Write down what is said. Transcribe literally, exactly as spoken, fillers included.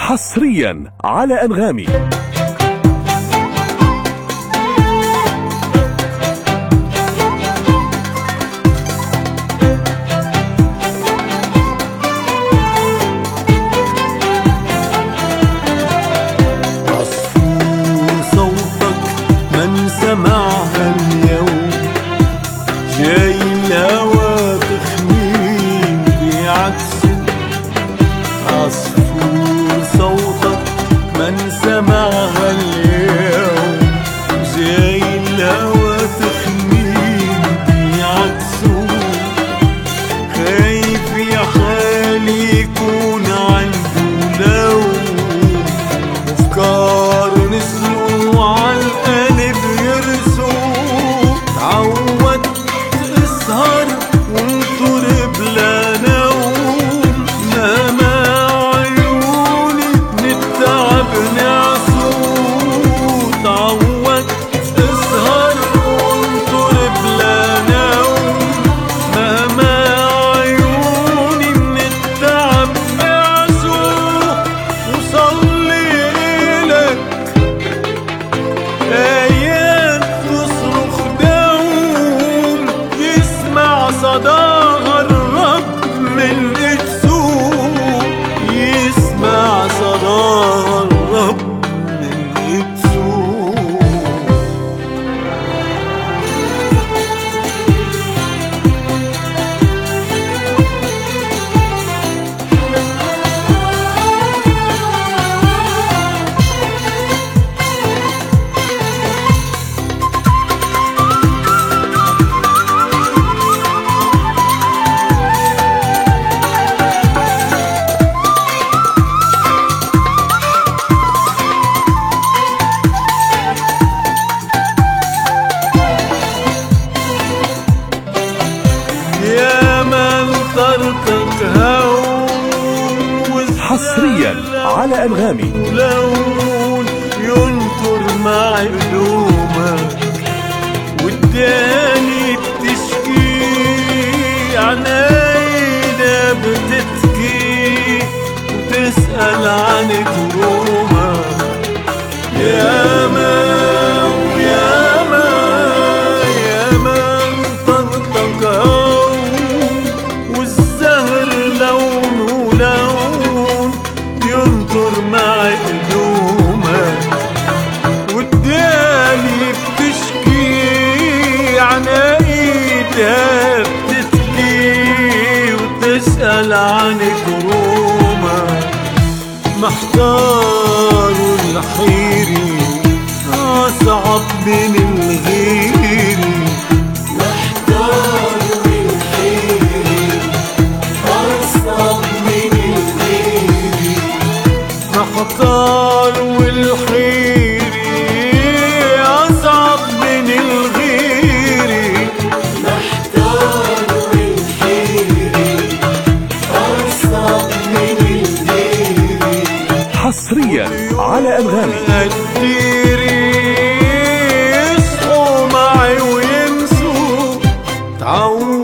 حصريا على أنغامي. سمعها اليوم جاي الهوى تخمين بعكسه، عصفور صوتك من سمعها اليوم جاي الهوى تخمين بعكسه، خايف يا خالي يكون عنده لون وافكار نسلوا عالقلب يرسو، تعود اسهر وانطر بلا نوم، نما عيوني من التعب نعسو، تعود اسهر وانطر بلا نوم، نما عيوني من التعب نعسو، وصلي إلك آيات تصرخ دوم، يسمع صداها الرب من قدسه، يسمع صداها الرب من قدسه. يا من طرقك هون حصريا على أنغامي. ولون ينطر مع قلوبك والداني بتشكي، عناينا بتتكي وتسأل عن كرومك، يا ما ويا ما يا من طرقك هون والزهر لونه لون ينطر مع قدومك، والدالي بتشكي عنايدها بتتكي وتسأل عن كرومك، محتار والحيري أصعب من الغيري، محتار والحيري أصعب من الغيري، محتار والحيري أصعب من الغيري، محتار والحيري أصعب من الغيري. حصريا على أنغامي. قديري يصحوا معي وينسوا، تعود